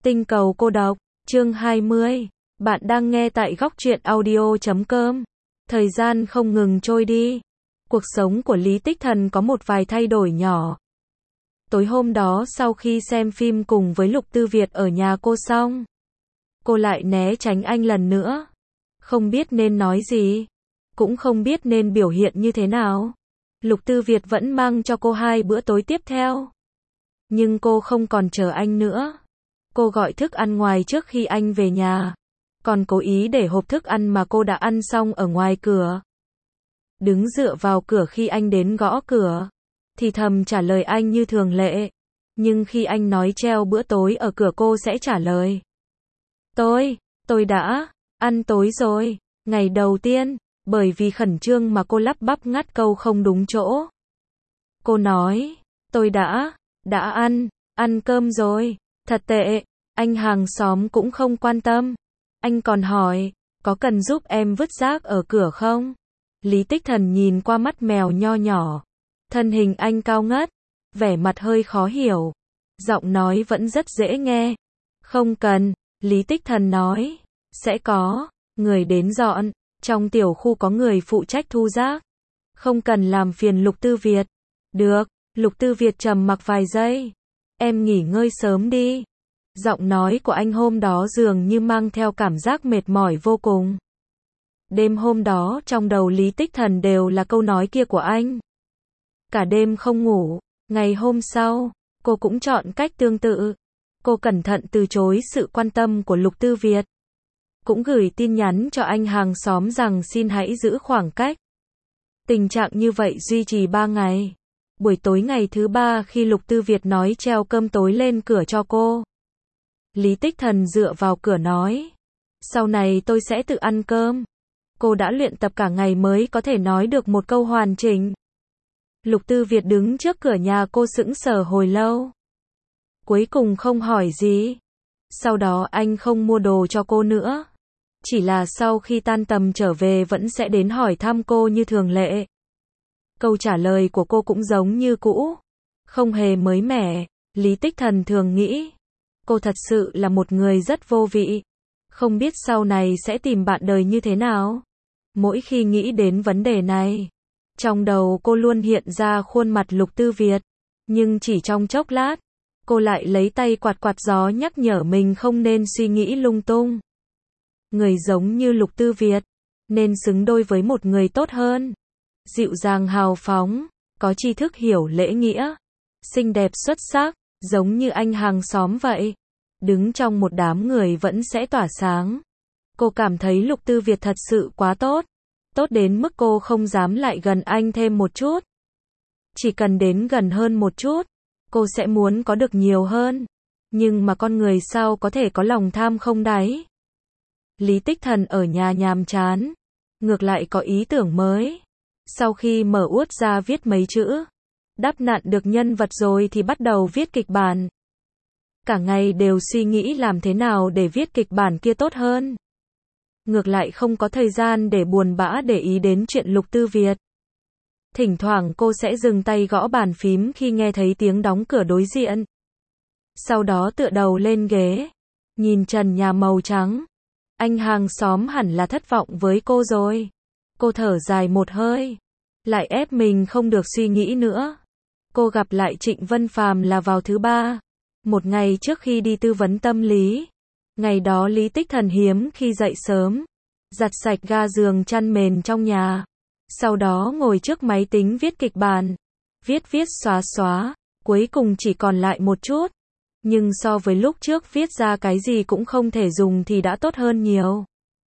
Tinh cầu cô độc, chương 20. Bạn đang nghe tại góc truyện audio.com. Thời gian không ngừng trôi đi. Cuộc sống của Lý Tích Thần có một vài thay đổi nhỏ. Tối hôm đó sau khi xem phim cùng với Lục Tư Việt ở nhà cô xong, cô lại né tránh anh lần nữa. Không biết nên nói gì, cũng không biết nên biểu hiện như thế nào. Lục Tư Việt vẫn mang cho cô 2 bữa tối tiếp theo. Nhưng cô không còn chờ anh nữa. Cô gọi thức ăn ngoài trước khi anh về nhà. Còn cố ý để hộp thức ăn mà cô đã ăn xong ở ngoài cửa. Đứng dựa vào cửa khi anh đến gõ cửa. Thì thầm trả lời anh như thường lệ. Nhưng khi anh nói treo bữa tối ở cửa cô sẽ trả lời. Tôi đã ăn tối rồi. Ngày đầu tiên, bởi vì khẩn trương mà cô lắp bắp ngắt câu không đúng chỗ. Cô nói, tôi đã ăn cơm rồi. Thật tệ, anh hàng xóm cũng không quan tâm. Anh còn hỏi, có cần giúp em vứt rác ở cửa không? Lý Tích Thần nhìn qua mắt mèo nho nhỏ. Thân hình anh cao ngất, vẻ mặt hơi khó hiểu. Giọng nói vẫn rất dễ nghe. Không cần, Lý Tích Thần nói. Sẽ có người đến dọn. Trong tiểu khu có người phụ trách thu rác. Không cần làm phiền Lục Tư Việt. Được, Lục Tư Việt trầm mặc vài giây. Em nghỉ ngơi sớm đi. Giọng nói của anh hôm đó dường như mang theo cảm giác mệt mỏi vô cùng. Đêm hôm đó trong đầu Lý Tích Thần đều là câu nói kia của anh. Cả đêm không ngủ. Ngày hôm sau, cô cũng chọn cách tương tự. Cô cẩn thận từ chối sự quan tâm của Lục Tư Việt. Cũng gửi tin nhắn cho anh hàng xóm rằng xin hãy giữ khoảng cách. Tình trạng như vậy duy trì 3 ngày. Buổi tối ngày thứ 3 khi Lục Tư Việt nói treo cơm tối lên cửa cho cô. Lý Tích Thần dựa vào cửa nói. Sau này tôi sẽ tự ăn cơm. Cô đã luyện tập cả ngày mới có thể nói được một câu hoàn chỉnh. Lục Tư Việt đứng trước cửa nhà cô sững sờ hồi lâu. Cuối cùng không hỏi gì. Sau đó anh không mua đồ cho cô nữa. Chỉ là sau khi tan tầm trở về vẫn sẽ đến hỏi thăm cô như thường lệ. Câu trả lời của cô cũng giống như cũ. Không hề mới mẻ. Lý Tích Thần thường nghĩ. Cô thật sự là một người rất vô vị. Không biết sau này sẽ tìm bạn đời như thế nào. Mỗi khi nghĩ đến vấn đề này, trong đầu cô luôn hiện ra khuôn mặt Lục Tư Việt. Nhưng chỉ trong chốc lát, cô lại lấy tay quạt quạt gió nhắc nhở mình không nên suy nghĩ lung tung. Người giống như Lục Tư Việt, nên xứng đôi với một người tốt hơn. Dịu dàng hào phóng, có tri thức hiểu lễ nghĩa, xinh đẹp xuất sắc, giống như anh hàng xóm vậy. Đứng trong một đám người vẫn sẽ tỏa sáng. Cô cảm thấy Lục Tư Việt thật sự quá tốt. Tốt đến mức cô không dám lại gần anh thêm một chút. Chỉ cần đến gần hơn một chút, cô sẽ muốn có được nhiều hơn. Nhưng mà con người sao có thể có lòng tham không đáy. Lý Tích Thần ở nhà nhàm chán. Ngược lại có ý tưởng mới. Sau khi mở Word ra viết mấy chữ. Đắp nặn được nhân vật rồi thì bắt đầu viết kịch bản. Cả ngày đều suy nghĩ làm thế nào để viết kịch bản kia tốt hơn. Ngược lại không có thời gian để buồn bã để ý đến chuyện Lục Tư Việt. Thỉnh thoảng cô sẽ dừng tay gõ bàn phím khi nghe thấy tiếng đóng cửa đối diện. Sau đó tựa đầu lên ghế. Nhìn trần nhà màu trắng. Anh hàng xóm hẳn là thất vọng với cô rồi. Cô thở dài một hơi. Lại ép mình không được suy nghĩ nữa. Cô gặp lại Trịnh Vân Phàm là vào thứ 3. Một ngày trước khi đi tư vấn tâm lý. Ngày đó Lý Tích Thần hiếm khi dậy sớm. Giặt sạch ga giường chăn mền trong nhà. Sau đó ngồi trước máy tính viết kịch bản. Viết xóa. Cuối cùng chỉ còn lại một chút. Nhưng so với lúc trước viết ra cái gì cũng không thể dùng thì đã tốt hơn nhiều.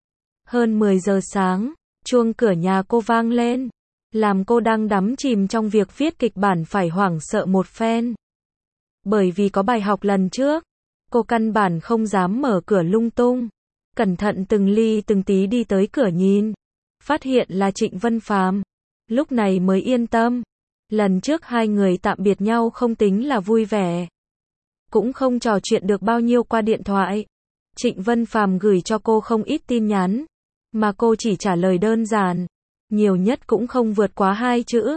Hơn 10 giờ sáng, chuông cửa nhà cô vang lên. Làm cô đang đắm chìm trong việc viết kịch bản phải hoảng sợ một phen. Bởi vì có bài học lần trước, cô căn bản không dám mở cửa lung tung. Cẩn thận từng ly từng tí đi tới cửa nhìn. Phát hiện là Trịnh Vân Phàm. Lúc này mới yên tâm. Lần trước 2 người tạm biệt nhau không tính là vui vẻ. Cũng không trò chuyện được bao nhiêu qua điện thoại. Trịnh Vân Phàm gửi cho cô không ít tin nhắn. Mà cô chỉ trả lời đơn giản. Nhiều nhất cũng không vượt quá 2 chữ.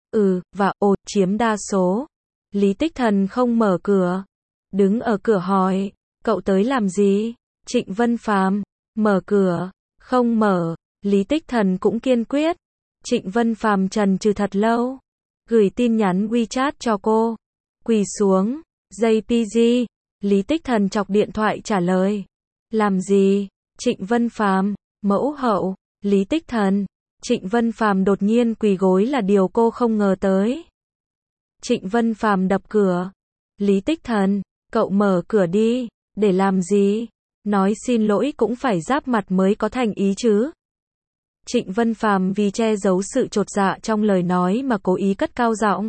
Và chiếm đa số. Lý Tích Thần không mở cửa. Đứng ở cửa hỏi. Cậu tới làm gì? Trịnh Vân Phàm, mở cửa, không mở, Lý Tích Thần cũng kiên quyết. Trịnh Vân Phàm chần chừ thật lâu, gửi tin nhắn WeChat cho cô. Quỳ xuống, JPG, Lý Tích Thần chọc điện thoại trả lời. Làm gì? Trịnh Vân Phàm, mẫu hậu, Lý Tích Thần. Trịnh Vân Phàm đột nhiên quỳ gối là điều cô không ngờ tới. Trịnh Vân Phàm đập cửa. Lý Tích Thần, cậu mở cửa đi, để làm gì? Nói xin lỗi cũng phải giáp mặt mới có thành ý chứ. Trịnh Vân Phàm vì che giấu sự chột dạ trong lời nói mà cố ý cất cao giọng.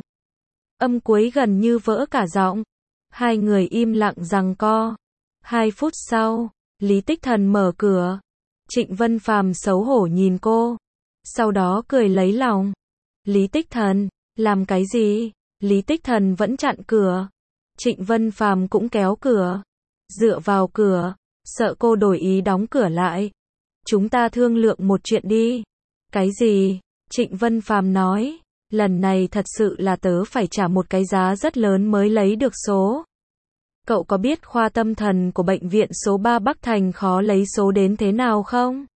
Âm cuối gần như vỡ cả giọng. Hai người im lặng giằng co. 2 phút sau, Lý Tích Thần mở cửa. Trịnh Vân Phàm xấu hổ nhìn cô, sau đó cười lấy lòng. Lý Tích Thần, làm cái gì? Lý Tích Thần vẫn chặn cửa. Trịnh Vân Phàm cũng kéo cửa, dựa vào cửa, sợ cô đổi ý đóng cửa lại. Chúng ta thương lượng một chuyện đi. Cái gì? Trịnh Vân Phàm nói, lần này thật sự là tớ phải trả một cái giá rất lớn mới lấy được số. Cậu có biết khoa tâm thần của bệnh viện số 3 Bắc Thành khó lấy số đến thế nào không?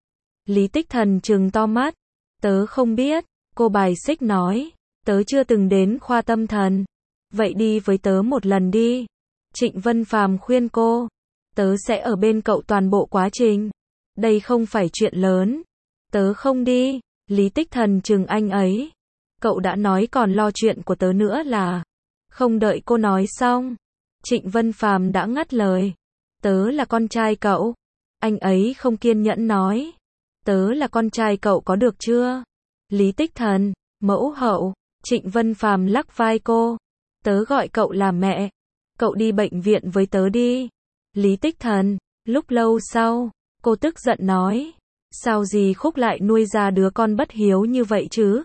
Lý Tích Thần trừng to mắt. Tớ không biết, cô bài xích nói. Tớ chưa từng đến khoa tâm thần. Vậy đi với tớ một lần đi. Trịnh Vân Phàm khuyên cô. Tớ sẽ ở bên cậu toàn bộ quá trình. Đây không phải chuyện lớn. Tớ không đi. Lý Tích Thần trừng anh ấy. Cậu đã nói còn lo chuyện của tớ nữa là. Không đợi cô nói xong, Trịnh Vân Phàm đã ngắt lời. Tớ là con trai cậu. Anh ấy không kiên nhẫn nói. Tớ là con trai cậu có được chưa? Lý Tích Thần, mẫu hậu. Trịnh Vân Phàm lắc vai cô. Tớ gọi cậu là mẹ. Cậu đi bệnh viện với tớ đi. Lý Tích Thần, lúc lâu sau, cô tức giận nói. Sao dì Khúc lại nuôi ra đứa con bất hiếu như vậy chứ?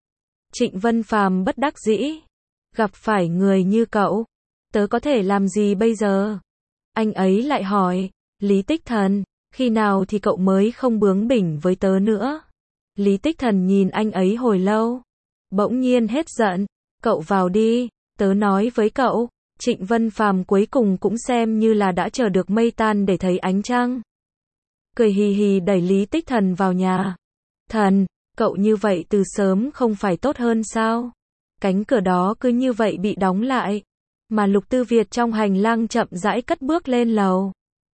Trịnh Vân Phàm bất đắc dĩ. Gặp phải người như cậu, tớ có thể làm gì bây giờ? Anh ấy lại hỏi. Lý Tích Thần, khi nào thì cậu mới không bướng bỉnh với tớ nữa? Lý Tích Thần nhìn anh ấy hồi lâu, bỗng nhiên hết giận. Cậu vào đi, tớ nói với cậu. Trịnh Vân Phàm cuối cùng cũng xem như là đã chờ được mây tan để thấy ánh trăng. Cười hì hì đẩy Lý Tích Thần vào nhà. Thần, cậu như vậy từ sớm không phải tốt hơn sao? Cánh cửa đó cứ như vậy bị đóng lại, mà Lục Tư Việt trong hành lang chậm rãi cất bước lên lầu.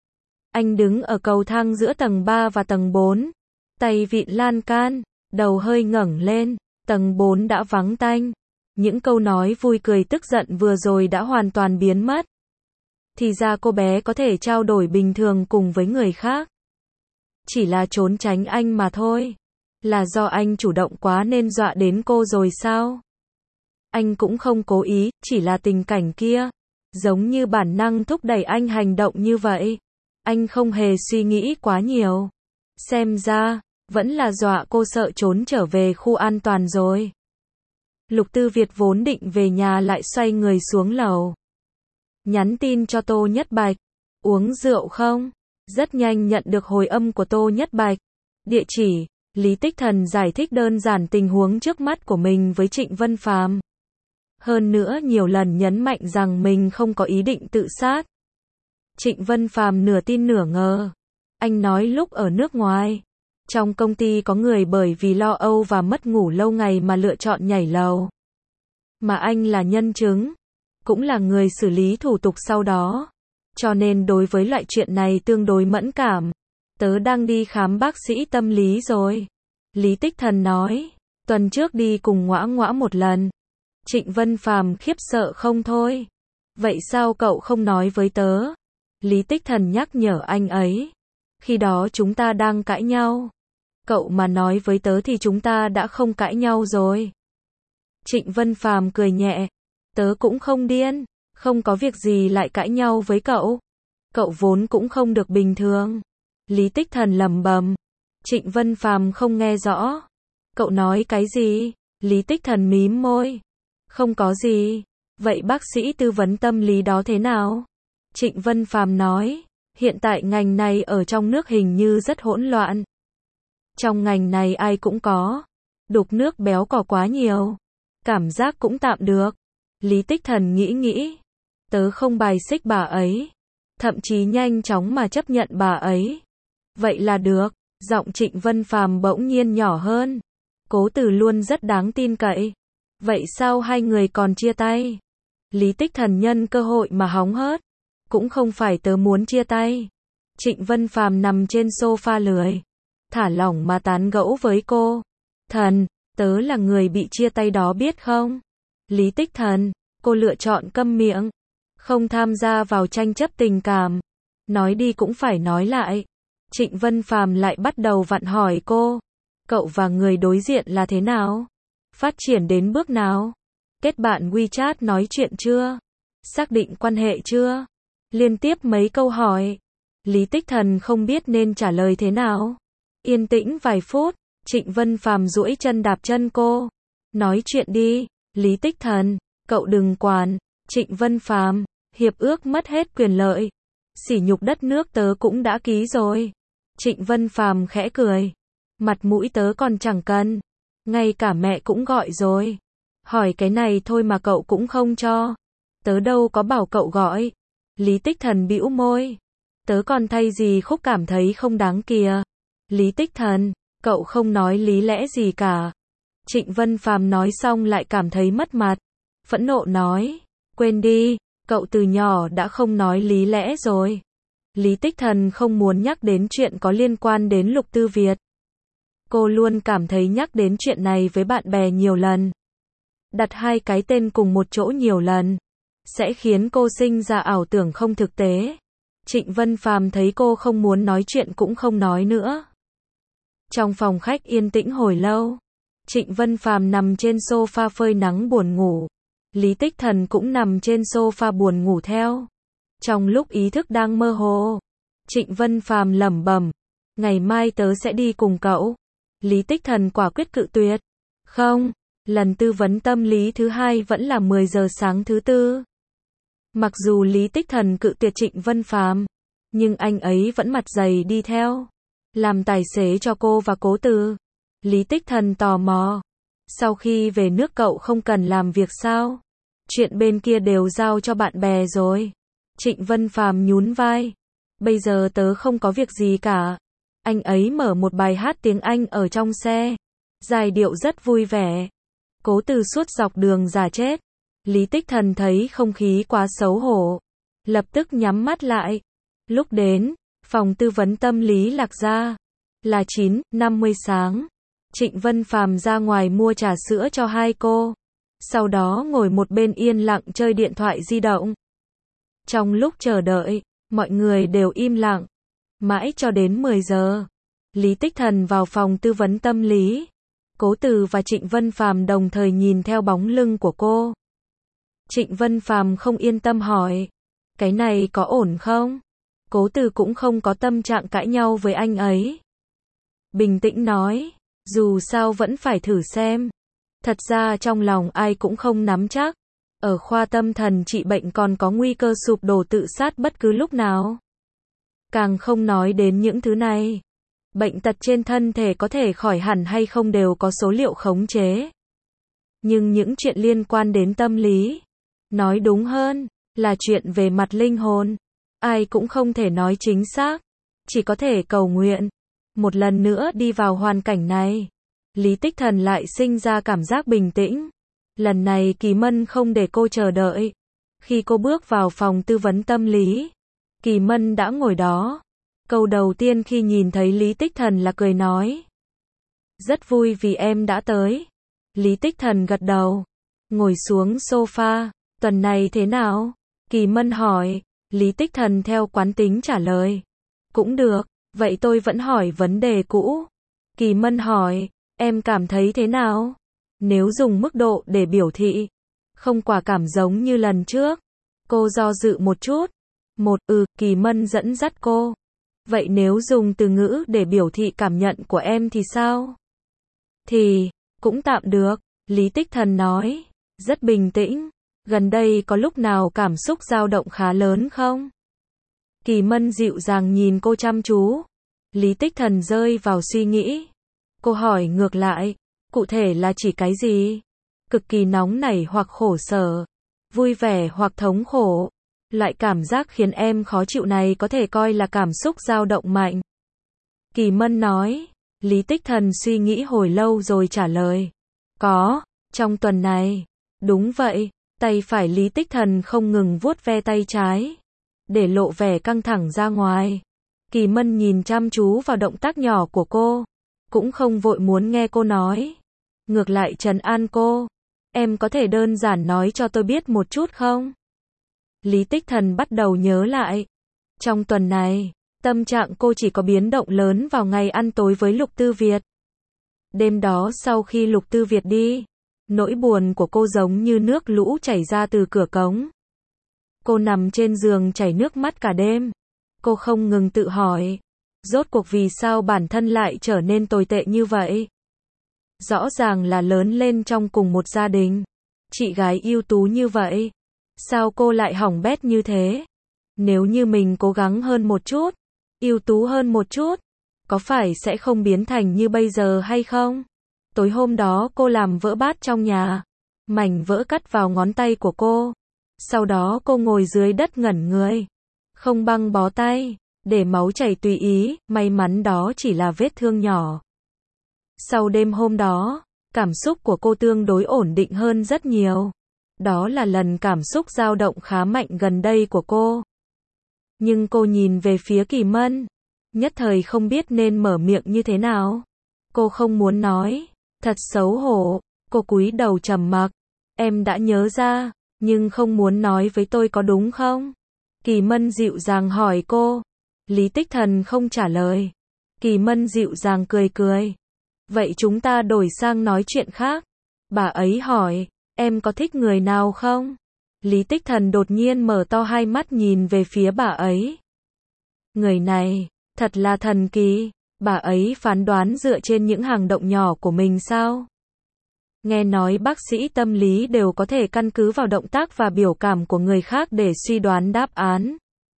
Anh đứng ở cầu thang giữa tầng 3 và tầng 4, tay vịn lan can, đầu hơi ngẩng lên. Tầng 4 đã vắng tanh. Những câu nói vui cười tức giận vừa rồi đã hoàn toàn biến mất. Thì ra cô bé có thể trao đổi bình thường cùng với người khác. Chỉ là trốn tránh anh mà thôi. Là do anh chủ động quá nên dọa đến cô rồi sao? Anh cũng không cố ý, chỉ là tình cảnh kia giống như bản năng thúc đẩy anh hành động như vậy. Anh không hề suy nghĩ quá nhiều. Xem ra, vẫn là dọa cô sợ trốn trở về khu an toàn rồi. Lục Tư Việt vốn định về nhà lại xoay người xuống lầu. Nhắn tin cho Tô Nhất Bạch. Uống rượu không? Rất nhanh nhận được hồi âm của Tô Nhất Bạch. Địa chỉ. Lý Tích Thần giải thích đơn giản tình huống trước mắt của mình với Trịnh Vân Phàm. Hơn nữa nhiều lần nhấn mạnh rằng mình không có ý định tự sát. Trịnh Vân Phàm nửa tin nửa ngờ. Anh nói lúc ở nước ngoài, trong công ty có người bởi vì lo âu và mất ngủ lâu ngày mà lựa chọn nhảy lầu. Mà anh là nhân chứng, cũng là người xử lý thủ tục sau đó. Cho nên đối với loại chuyện này tương đối mẫn cảm. Tớ đang đi khám bác sĩ tâm lý rồi. Lý Tích Thần nói. Tuần trước đi cùng Ngõa Ngõa một lần. Trịnh Vân Phàm khiếp sợ không thôi. Vậy sao cậu không nói với tớ? Lý Tích Thần nhắc nhở anh ấy. Khi đó chúng ta đang cãi nhau. Cậu mà nói với tớ thì chúng ta đã không cãi nhau rồi. Trịnh Vân Phàm cười nhẹ. Tớ cũng không điên. Không có việc gì lại cãi nhau với cậu. Cậu vốn cũng không được bình thường. Lý Tích Thần lẩm bẩm. Trịnh Vân Phàm không nghe rõ. Cậu nói cái gì? Lý Tích Thần mím môi. Không có gì. Vậy bác sĩ tư vấn tâm lý đó thế nào? Trịnh Vân Phàm nói. Hiện tại ngành này ở trong nước hình như rất hỗn loạn. Trong ngành này ai cũng có. Đục nước béo cò quá nhiều. Cảm giác cũng tạm được. Lý Tích Thần nghĩ. Tớ không bài xích bà ấy. thậm chí nhanh chóng mà chấp nhận bà ấy. Vậy là được, giọng Trịnh Vân Phàm bỗng nhiên nhỏ hơn. Cố Từ luôn rất đáng tin cậy. Vậy sao hai người còn chia tay? Lý Tích Thần nhân cơ hội mà hóng hớt. Cũng không phải tớ muốn chia tay. Trịnh Vân Phàm nằm trên sofa lười, thả lỏng mà tán gẫu với cô. Thần, tớ là người bị chia tay đó biết không? Lý Tích Thần, cô lựa chọn câm miệng, không tham gia vào tranh chấp tình cảm. Nói đi cũng phải nói lại. Trịnh Vân Phàm lại bắt đầu vặn hỏi cô. Cậu và người đối diện là thế nào? Phát triển đến bước nào? Kết bạn WeChat nói chuyện chưa? Xác định quan hệ chưa? Liên tiếp mấy câu hỏi. Lý Tích Thần không biết nên trả lời thế nào. Yên tĩnh vài phút, Trịnh Vân Phàm duỗi chân đạp chân cô. Nói chuyện đi, Lý Tích Thần, cậu đừng quản. Trịnh Vân Phàm, hiệp ước mất hết quyền lợi. Sỉ nhục đất nước tớ cũng đã ký rồi. Trịnh Vân Phàm khẽ cười. Mặt mũi tớ còn chẳng cần. Ngay cả mẹ cũng gọi rồi. Hỏi cái này thôi mà cậu cũng không cho. Tớ đâu có bảo cậu gọi. Lý Tích Thần bĩu môi. Tớ còn thay gì khúc cảm thấy không đáng kìa. Lý Tích Thần, cậu không nói lý lẽ gì cả. Trịnh Vân Phàm nói xong lại cảm thấy mất mặt. Phẫn nộ nói. Quên đi, cậu từ nhỏ đã không nói lý lẽ rồi. Lý Tích Thần không muốn nhắc đến chuyện có liên quan đến Lục Tư Việt. Cô luôn cảm thấy nhắc đến chuyện này với bạn bè nhiều lần. Đặt hai cái tên cùng một chỗ nhiều lần sẽ khiến cô sinh ra ảo tưởng không thực tế. Trịnh Vân Phàm thấy cô không muốn nói chuyện cũng không nói nữa. Trong phòng khách yên tĩnh hồi lâu, Trịnh Vân Phàm nằm trên sofa phơi nắng buồn ngủ. Lý Tích Thần cũng nằm trên sofa buồn ngủ theo. Trong lúc ý thức đang mơ hồ, Trịnh Vân Phàm lẩm bẩm, ngày mai tớ sẽ đi cùng cậu. Lý Tích Thần quả quyết cự tuyệt. Không, lần tư vấn tâm lý thứ hai vẫn là 10 giờ sáng thứ tư. Mặc dù Lý Tích Thần cự tuyệt Trịnh Vân Phàm, nhưng anh ấy vẫn mặt dày đi theo, làm tài xế cho cô và Cố Từ. Lý Tích Thần tò mò, sau khi về nước cậu không cần làm việc sao? Chuyện bên kia đều giao cho bạn bè rồi. Trịnh Vân Phàm nhún vai. Bây giờ tớ không có việc gì cả. Anh ấy mở một bài hát tiếng Anh ở trong xe. Giai điệu rất vui vẻ. Cố Từ suốt dọc đường giả chết. Lý Tích Thần thấy không khí quá xấu hổ, lập tức nhắm mắt lại. Lúc đến phòng tư vấn tâm lý Lạc Gia là 9:50 sáng. Trịnh Vân Phàm ra ngoài mua trà sữa cho hai cô. Sau đó ngồi một bên yên lặng chơi điện thoại di động. Trong lúc chờ đợi, mọi người đều im lặng. Mãi cho đến 10 giờ, Lý Tích Thần vào phòng tư vấn tâm lý. Cố Từ và Trịnh Vân Phàm đồng thời nhìn theo bóng lưng của cô. Trịnh Vân Phàm không yên tâm hỏi, cái này có ổn không? Cố Từ cũng không có tâm trạng cãi nhau với anh ấy. Bình tĩnh nói, dù sao vẫn phải thử xem. Thật ra trong lòng ai cũng không nắm chắc. Ở khoa tâm thần trị bệnh còn có nguy cơ sụp đổ tự sát bất cứ lúc nào. Càng không nói đến những thứ này. Bệnh tật trên thân thể có thể khỏi hẳn hay không đều có số liệu khống chế. Nhưng những chuyện liên quan đến tâm lý, nói đúng hơn, là chuyện về mặt linh hồn, ai cũng không thể nói chính xác, chỉ có thể cầu nguyện. Một lần nữa đi vào hoàn cảnh này, Lý Tích Thần lại sinh ra cảm giác bình tĩnh. Lần này Kỳ Mân không để cô chờ đợi. Khi cô bước vào phòng tư vấn tâm lý, Kỳ Mân đã ngồi đó. Câu đầu tiên khi nhìn thấy Lý Tích Thần là cười nói. Rất vui vì em đã tới. Lý Tích Thần gật đầu, ngồi xuống sofa. Tuần này thế nào? Kỳ Mân hỏi. Lý Tích Thần theo quán tính trả lời. Cũng được, vậy tôi vẫn hỏi vấn đề cũ. Kỳ Mân hỏi, em cảm thấy thế nào? Nếu dùng mức độ để biểu thị, không quả cảm giống như lần trước. Cô do dự một chút. Kỳ Mân dẫn dắt cô. Vậy nếu dùng từ ngữ để biểu thị cảm nhận của em thì sao? Thì, cũng tạm được, Lý Tích Thần nói. Rất bình tĩnh. Gần đây có lúc nào cảm xúc dao động khá lớn không? Kỳ Mân dịu dàng nhìn cô chăm chú. Lý Tích Thần rơi vào suy nghĩ. Cô hỏi ngược lại, cụ thể là chỉ cái gì? Cực kỳ nóng nảy hoặc khổ sở, vui vẻ hoặc thống khổ, Loại cảm giác khiến em khó chịu này có thể coi là cảm xúc dao động mạnh. Kỳ Mân nói. Lý Tích Thần suy nghĩ hồi lâu rồi trả lời. Có, trong tuần này. Đúng vậy, tay phải Lý Tích Thần không ngừng vuốt ve tay trái, để lộ vẻ căng thẳng ra ngoài. Kỳ Mân nhìn chăm chú vào động tác nhỏ của cô, cũng không vội muốn nghe cô nói. Ngược lại trấn an cô. Em có thể đơn giản nói cho tôi biết một chút không? Lý Tích Thần bắt đầu nhớ lại. Trong tuần này, tâm trạng cô chỉ có biến động lớn vào ngày ăn tối với Lục Tư Việt. Đêm đó sau khi Lục Tư Việt đi, nỗi buồn của cô giống như nước lũ chảy ra từ cửa cống. Cô nằm trên giường chảy nước mắt cả đêm. Cô không ngừng tự hỏi, rốt cuộc vì sao bản thân lại trở nên tồi tệ như vậy? Rõ ràng là lớn lên trong cùng một gia đình, chị gái ưu tú như vậy, sao cô lại hỏng bét như thế? Nếu như mình cố gắng hơn một chút, ưu tú hơn một chút, có phải sẽ không biến thành như bây giờ hay không? Tối hôm đó cô làm vỡ bát trong nhà, mảnh vỡ cắt vào ngón tay của cô. Sau đó cô ngồi dưới đất ngẩn người, không băng bó tay, để máu chảy tùy ý, may mắn đó chỉ là vết thương nhỏ. Sau đêm hôm đó, cảm xúc của cô tương đối ổn định hơn rất nhiều. Đó là lần cảm xúc dao động khá mạnh gần đây của cô. Nhưng cô nhìn về phía Kỳ Mân, nhất thời không biết nên mở miệng như thế nào. Cô không muốn nói, thật xấu hổ, cô cúi đầu trầm mặc. Em đã nhớ ra, nhưng không muốn nói với tôi có đúng không? Kỳ Mân dịu dàng hỏi cô. Lý Tích Thần không trả lời. Kỳ Mân dịu dàng cười cười. Vậy chúng ta đổi sang nói chuyện khác. Bà ấy hỏi, em có thích người nào không? Lý Tích Thần đột nhiên mở to hai mắt nhìn về phía bà ấy. Người này, thật là thần kỳ. Bà ấy phán đoán dựa trên những hành động nhỏ của mình sao? Nghe nói bác sĩ tâm lý đều có thể căn cứ vào động tác và biểu cảm của người khác để suy đoán đáp án.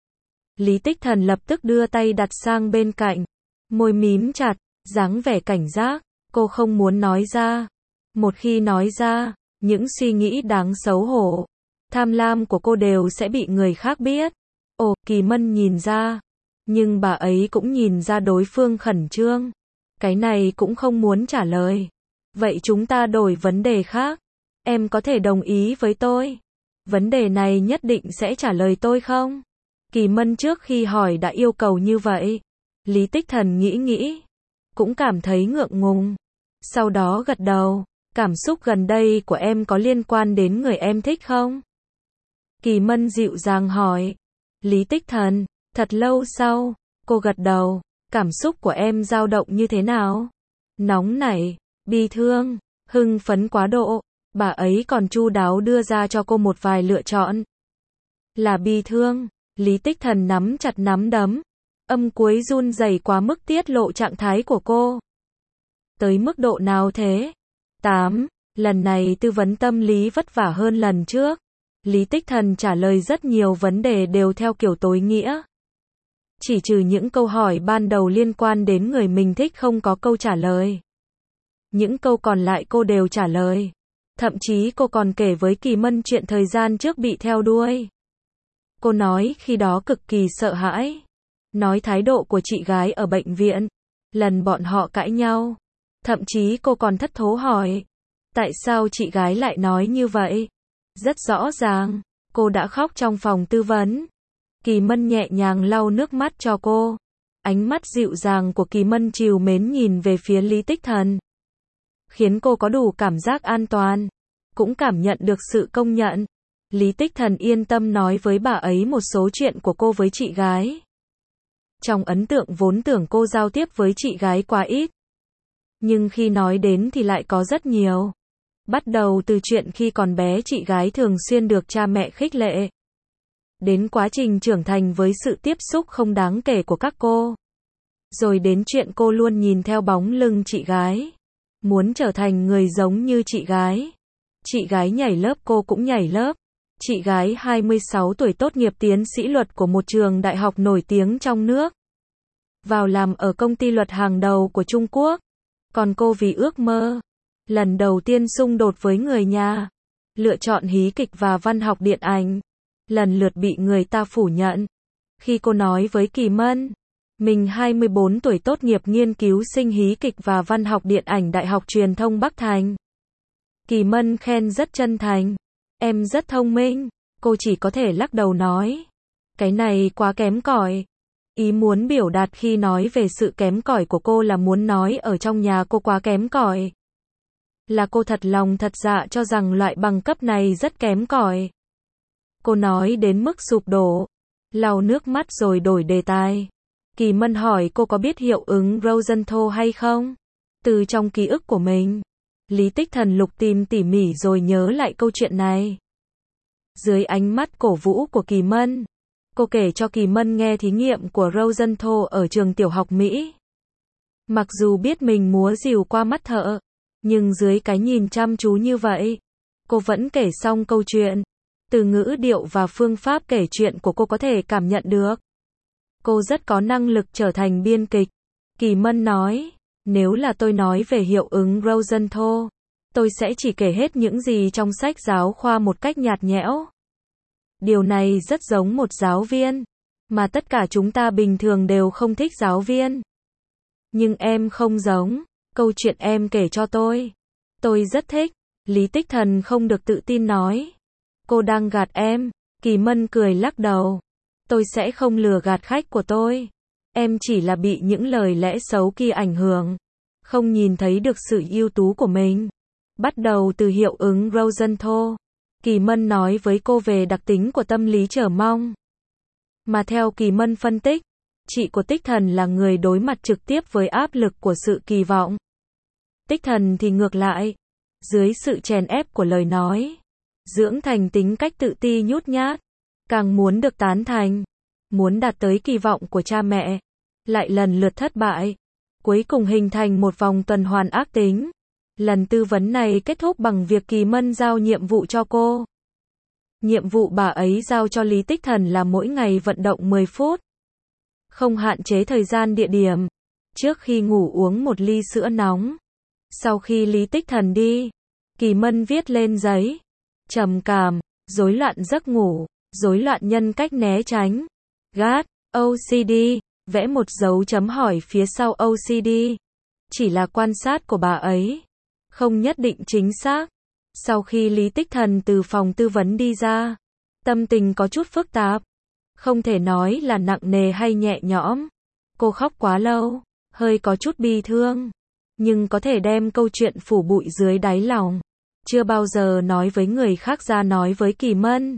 Lý Tích Thần lập tức đưa tay đặt sang bên cạnh, môi mím chặt, dáng vẻ cảnh giác. Cô không muốn nói ra. Một khi nói ra, những suy nghĩ đáng xấu hổ, tham lam của cô đều sẽ bị người khác biết. Ồ, Kỳ Mân nhìn ra. Nhưng bà ấy cũng nhìn ra đối phương khẩn trương. Cái này cũng không muốn trả lời. Vậy chúng ta đổi vấn đề khác. Em có thể đồng ý với tôi. Vấn đề này nhất định sẽ trả lời tôi không? Kỳ Mân trước khi hỏi đã yêu cầu như vậy. Lý Tích Thần nghĩ, cũng cảm thấy ngượng ngùng. Sau đó gật đầu. Cảm xúc gần đây của em có liên quan đến người em thích không? Kỳ Mân dịu dàng hỏi. Lý Tích Thần, thật lâu sau, cô gật đầu. Cảm xúc của em dao động như thế nào? Nóng nảy, bi thương, hưng phấn quá độ. Bà ấy còn chu đáo đưa ra cho cô một vài lựa chọn. Là bi thương. Lý Tích Thần nắm chặt nắm đấm. Âm cuối run rẩy quá mức tiết lộ trạng thái của cô. Tới mức độ nào thế? 8. Lần này tư vấn tâm lý vất vả hơn lần trước. Lý Tích Thần trả lời rất nhiều vấn đề đều theo kiểu tối nghĩa. Chỉ trừ những câu hỏi ban đầu liên quan đến người mình thích không có câu trả lời. Những câu còn lại cô đều trả lời. Thậm chí cô còn kể với Kỳ Mân chuyện thời gian trước bị theo đuôi. Cô nói khi đó cực kỳ sợ hãi. Nói thái độ của chị gái ở bệnh viện. Lần bọn họ cãi nhau. Thậm chí cô còn thất thố hỏi. Tại sao chị gái lại nói như vậy? Rất rõ ràng, cô đã khóc trong phòng tư vấn. Kỳ Mân nhẹ nhàng lau nước mắt cho cô. Ánh mắt dịu dàng của Kỳ Mân trìu mến nhìn về phía Lý Tích Thần. Khiến cô có đủ cảm giác an toàn. Cũng cảm nhận được sự công nhận. Lý Tích Thần yên tâm nói với bà ấy một số chuyện của cô với chị gái. Trong ấn tượng vốn tưởng cô giao tiếp với chị gái quá ít. Nhưng khi nói đến thì lại có rất nhiều. Bắt đầu từ chuyện khi còn bé chị gái thường xuyên được cha mẹ khích lệ. Đến quá trình trưởng thành với sự tiếp xúc không đáng kể của các cô. Rồi đến chuyện cô luôn nhìn theo bóng lưng chị gái. Muốn trở thành người giống như chị gái. Chị gái nhảy lớp cô cũng nhảy lớp. Chị gái 26 tuổi tốt nghiệp tiến sĩ luật của một trường đại học nổi tiếng trong nước. Vào làm ở công ty luật hàng đầu của Trung Quốc. Còn cô vì ước mơ. Lần đầu tiên xung đột với người nhà. Lựa chọn hí kịch và văn học điện ảnh. lần lượt bị người ta phủ nhận. Khi cô nói với Kỳ Mân, mình 24 tuổi tốt nghiệp nghiên cứu sinh hí kịch và văn học điện ảnh Đại học Truyền thông Bắc Thành. Kỳ Mân khen rất chân thành. Em rất thông minh. Cô chỉ có thể lắc đầu nói. Cái này quá kém cỏi. Ý muốn biểu đạt khi nói về sự kém cỏi của cô là muốn nói ở trong nhà cô quá kém cỏi. Là cô thật lòng thật dạ cho rằng loại bằng cấp này rất kém cỏi. Cô nói đến mức sụp đổ. Lau nước mắt rồi đổi đề tài. Kỳ Mân hỏi cô có biết hiệu ứng Rosenthal hay không? Từ trong ký ức của mình, Lý Tích Thần lục tìm tỉ mỉ rồi nhớ lại câu chuyện này. Dưới ánh mắt cổ vũ của Kỳ Mân, cô kể cho Kỳ Mân nghe thí nghiệm của Rosenthal ở trường tiểu học Mỹ. Mặc dù biết mình múa rìu qua mắt thợ, nhưng dưới cái nhìn chăm chú như vậy, cô vẫn kể xong câu chuyện. Từ ngữ điệu và phương pháp kể chuyện của cô có thể cảm nhận được. Cô rất có năng lực trở thành biên kịch. Kỳ Mân nói, nếu là tôi nói về hiệu ứng Rosenthal, tôi sẽ chỉ kể hết những gì trong sách giáo khoa một cách nhạt nhẽo. Điều này rất giống một giáo viên, mà tất cả chúng ta bình thường đều không thích giáo viên. Nhưng em không giống, câu chuyện em kể cho tôi rất thích. Lý Tích Thần không được tự tin nói. Cô đang gạt em. Kỳ Mân cười lắc đầu. Tôi sẽ không lừa gạt khách của tôi. Em chỉ là bị những lời lẽ xấu kia ảnh hưởng. Không nhìn thấy được sự ưu tú của mình. Bắt đầu từ hiệu ứng Rosenthal, Kỳ Mân nói với cô về đặc tính của tâm lý chờ mong. Mà theo Kỳ Mân phân tích, chị của Tích Thần là người đối mặt trực tiếp với áp lực của sự kỳ vọng. Tích Thần thì ngược lại. Dưới sự chèn ép của lời nói, dưỡng thành tính cách tự ti nhút nhát, càng muốn được tán thành, muốn đạt tới kỳ vọng của cha mẹ, lại lần lượt thất bại, cuối cùng hình thành một vòng tuần hoàn ác tính. Lần tư vấn này kết thúc bằng việc Kỳ Mân giao nhiệm vụ cho cô. Nhiệm vụ bà ấy giao cho Lý Tích Thần là mỗi ngày vận động 10 phút. Không hạn chế thời gian địa điểm. Trước khi ngủ uống một ly sữa nóng. Sau khi Lý Tích Thần đi, Kỳ Mân viết lên giấy. Trầm cảm, rối loạn giấc ngủ, rối loạn nhân cách né tránh, GAD, OCD, vẽ một dấu chấm hỏi phía sau OCD. Chỉ là quan sát của bà ấy, không nhất định chính xác. Sau khi Lý Tích Thần từ phòng tư vấn đi ra, tâm tình có chút phức tạp. Không thể nói là nặng nề hay nhẹ nhõm. Cô khóc quá lâu, hơi có chút bi thương. Nhưng có thể đem câu chuyện phủ bụi dưới đáy lòng. Chưa bao giờ nói với người khác ra nói với Kỳ Mân.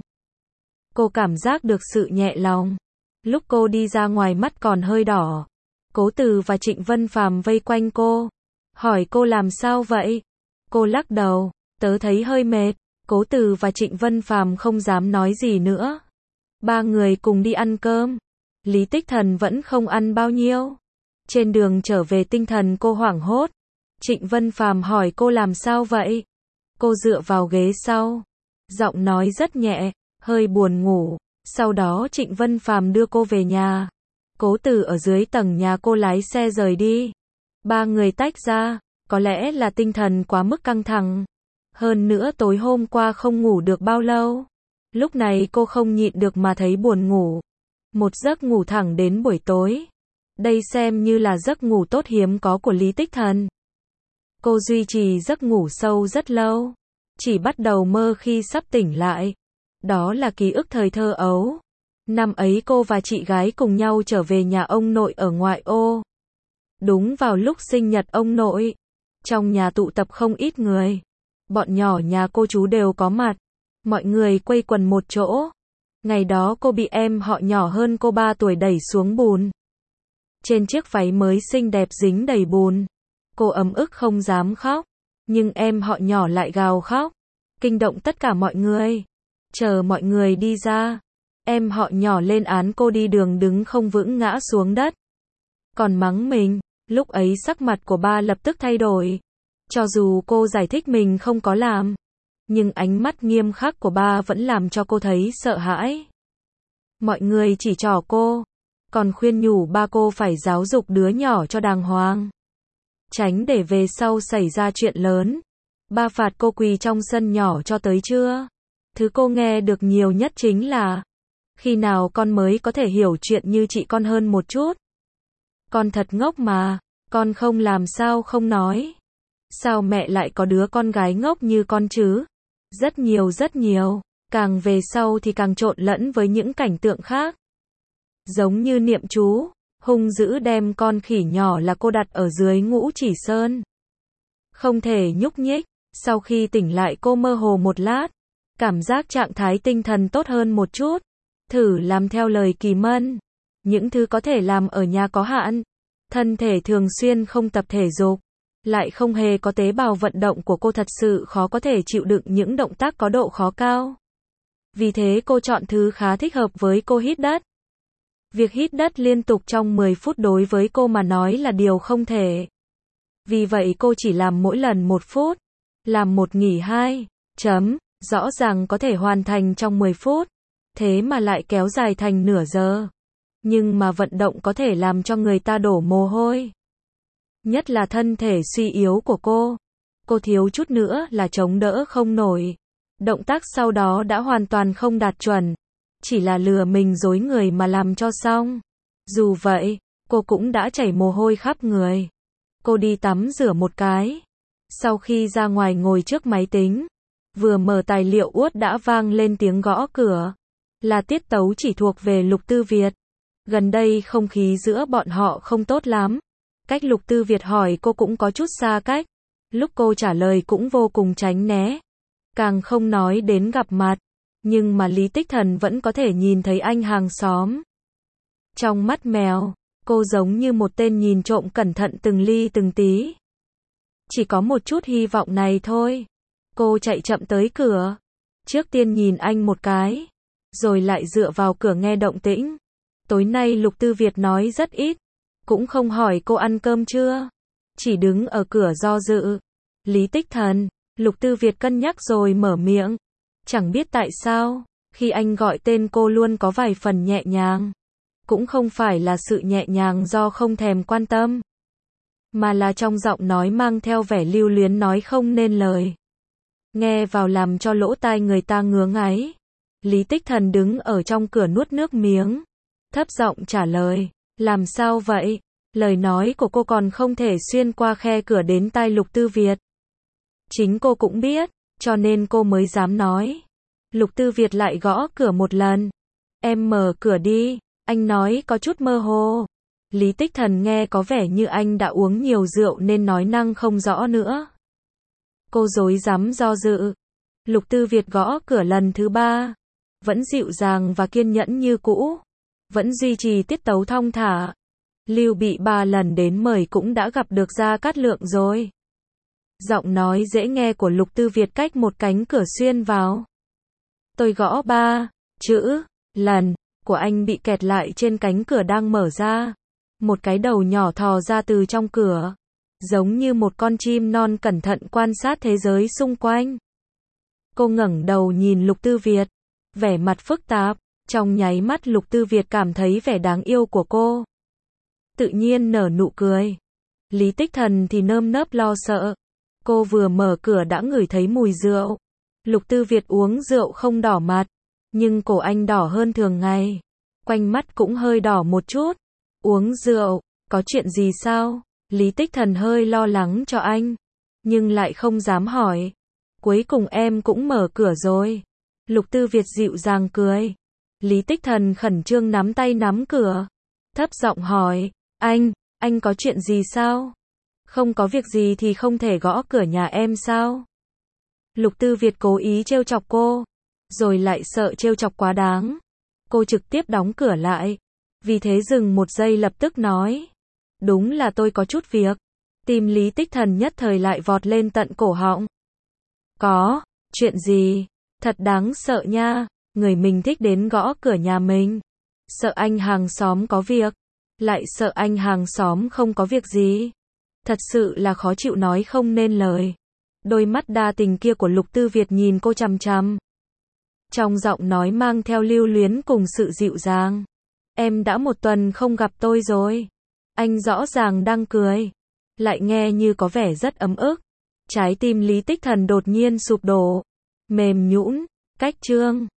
Cô cảm giác được sự nhẹ lòng. Lúc cô đi ra ngoài mắt còn hơi đỏ. Cố Từ và Trịnh Vân Phàm vây quanh cô. Hỏi cô làm sao vậy? Cô lắc đầu. Tớ thấy hơi mệt. Cố Từ và Trịnh Vân Phàm không dám nói gì nữa. Ba người cùng đi ăn cơm. Lý Tích Thần vẫn không ăn bao nhiêu. Trên đường trở về tinh thần cô hoảng hốt. Trịnh Vân Phàm hỏi cô làm sao vậy? Cô dựa vào ghế sau. Giọng nói rất nhẹ, hơi buồn ngủ. Sau đó Trịnh Vân Phàm đưa cô về nhà. Cố Từ ở dưới tầng nhà cô lái xe rời đi. Ba người tách ra. Có lẽ là tinh thần quá mức căng thẳng. Hơn nữa tối hôm qua không ngủ được bao lâu. Lúc này cô không nhịn được mà thấy buồn ngủ. Một giấc ngủ thẳng đến buổi tối. Đây xem như là giấc ngủ tốt hiếm có của Lý Tích Thần. Cô duy trì giấc ngủ sâu rất lâu. Chỉ bắt đầu mơ khi sắp tỉnh lại. Đó là ký ức thời thơ ấu. Năm ấy cô và chị gái cùng nhau trở về nhà ông nội ở ngoại ô. Đúng vào lúc sinh nhật ông nội. Trong nhà tụ tập không ít người. Bọn nhỏ nhà cô chú đều có mặt. Mọi người quây quần một chỗ. Ngày đó cô bị em họ nhỏ hơn cô 3 tuổi đẩy xuống bùn. Trên chiếc váy mới xinh đẹp dính đầy bùn. Cô ấm ức không dám khóc. Nhưng em họ nhỏ lại gào khóc. Kinh động tất cả mọi người. Chờ mọi người đi ra. Em họ nhỏ lên án cô đi đường đứng không vững ngã xuống đất. Còn mắng mình. Lúc ấy sắc mặt của ba lập tức thay đổi. Cho dù cô giải thích mình không có làm. Nhưng ánh mắt nghiêm khắc của ba vẫn làm cho cô thấy sợ hãi. Mọi người chỉ trỏ cô. Còn khuyên nhủ ba cô phải giáo dục đứa nhỏ cho đàng hoàng. Tránh để về sau xảy ra chuyện lớn. Ba phạt cô quỳ trong sân nhỏ cho tới trưa. Thứ cô nghe được nhiều nhất chính là: khi nào con mới có thể hiểu chuyện như chị con hơn một chút? Con thật ngốc mà, con không làm sao không nói. Sao mẹ lại có đứa con gái ngốc như con chứ? Rất nhiều, càng về sau thì càng trộn lẫn với những cảnh tượng khác. Giống như niệm chú, hung dữ đem con khỉ nhỏ là cô đặt ở dưới Ngũ Chỉ Sơn. Không thể nhúc nhích, sau khi tỉnh lại cô mơ hồ một lát, cảm giác trạng thái tinh thần tốt hơn một chút. Thử làm theo lời Kỳ Mân. Những thứ có thể làm ở nhà có hạn. Thân thể thường xuyên không tập thể dục, lại không hề có tế bào vận động của cô thật sự khó có thể chịu đựng những động tác có độ khó cao. Vì thế cô chọn thứ khá thích hợp với cô: hít đất. Việc hít đất liên tục trong 10 phút đối với cô mà nói là điều không thể. Vì vậy cô chỉ làm mỗi lần 1 phút, làm 1 nghỉ 2. Rõ ràng có thể hoàn thành trong 10 phút, thế mà lại kéo dài thành nửa giờ. Nhưng mà vận động có thể làm cho người ta đổ mồ hôi. Nhất là thân thể suy yếu của cô thiếu chút nữa là chống đỡ không nổi. Động tác sau đó đã hoàn toàn không đạt chuẩn, chỉ là lừa mình dối người mà làm cho xong. Dù vậy, cô cũng đã chảy mồ hôi khắp người. Cô đi tắm rửa một cái. Sau khi ra ngoài ngồi trước máy tính, vừa mở tài liệu uốt đã vang lên tiếng gõ cửa. Là tiết tấu chỉ thuộc về Lục Tư Việt. Gần đây không khí giữa bọn họ không tốt lắm. Cách Lục Tư Việt hỏi cô cũng có chút xa cách. Lúc cô trả lời cũng vô cùng tránh né. Càng không nói đến gặp mặt. Nhưng mà Lý Tích Thần vẫn có thể nhìn thấy anh hàng xóm. Trong mắt mèo, cô giống như một tên nhìn trộm cẩn thận từng ly từng tí. Chỉ có một chút hy vọng này thôi. Cô chạy chậm tới cửa. Trước tiên nhìn anh một cái, rồi lại dựa vào cửa nghe động tĩnh. Tối nay Lục Tư Việt nói rất ít, cũng không hỏi cô ăn cơm chưa, chỉ đứng ở cửa do dự. Lý Tích Thần, Lục Tư Việt cân nhắc rồi mở miệng. Chẳng biết tại sao, khi anh gọi tên cô luôn có vài phần nhẹ nhàng. Cũng không phải là sự nhẹ nhàng do không thèm quan tâm, mà là trong giọng nói mang theo vẻ lưu luyến nói không nên lời. Nghe vào làm cho lỗ tai người ta ngứa ngáy. Lý Tích Thần đứng ở trong cửa nuốt nước miếng, thấp giọng trả lời. Làm sao vậy? Lời nói của cô còn không thể xuyên qua khe cửa đến tai Lục Tư Việt. Chính cô cũng biết, cho nên cô mới dám nói. Lục Tư Việt lại gõ cửa một lần. Em mở cửa đi, anh nói có chút mơ hồ. Lý Tích Thần nghe có vẻ như anh đã uống nhiều rượu nên nói năng không rõ nữa. Cô rối rắm do dự. Lục Tư Việt gõ cửa lần thứ 3. Vẫn dịu dàng và kiên nhẫn như cũ. Vẫn duy trì tiết tấu thong thả. Lưu Bị 3 lần đến mời cũng đã gặp được Gia Cát Lượng rồi. Giọng nói dễ nghe của Lục Tư Việt cách một cánh cửa xuyên vào. Tôi gõ 3 chữ lần của anh bị kẹt lại trên cánh cửa đang mở ra. Một cái đầu nhỏ thò ra từ trong cửa, giống như một con chim non cẩn thận quan sát thế giới xung quanh. Cô ngẩng đầu nhìn Lục Tư Việt, vẻ mặt phức tạp. Trong nháy mắt Lục Tư Việt cảm thấy vẻ đáng yêu của cô, tự nhiên nở nụ cười. Lý Tích Thần thì nơm nớp lo sợ. Cô vừa mở cửa đã ngửi thấy mùi rượu. Lục Tư Việt uống rượu không đỏ mặt, nhưng cổ anh đỏ hơn thường ngày. Quanh mắt cũng hơi đỏ một chút. Uống rượu, có chuyện gì sao? Lý Tích Thần hơi lo lắng cho anh, nhưng lại không dám hỏi. Cuối cùng em cũng mở cửa rồi. Lục Tư Việt dịu dàng cười. Lý Tích Thần khẩn trương nắm tay nắm cửa, thấp giọng hỏi, anh có chuyện gì sao? Không có việc gì thì không thể gõ cửa nhà em sao? Lục Tư Việt cố ý trêu chọc cô, rồi lại sợ trêu chọc quá đáng. Cô trực tiếp đóng cửa lại. Vì thế dừng một giây lập tức nói, đúng là tôi có chút việc. Tim Lý Tích Thần nhất thời lại vọt lên tận cổ họng. Có, chuyện gì? Thật đáng sợ nha. Người mình thích đến gõ cửa nhà mình. Sợ anh hàng xóm có việc, lại sợ anh hàng xóm không có việc gì. Thật sự là khó chịu nói không nên lời. Đôi mắt đa tình kia của Lục Tư Việt nhìn cô chằm chằm. Trong giọng nói mang theo lưu luyến cùng sự dịu dàng. Em đã 1 tuần không gặp tôi rồi. Anh rõ ràng đang cười, lại nghe như có vẻ rất ấm ức. Trái tim Lý Tích Thần đột nhiên sụp đổ, mềm nhũn. Cách chương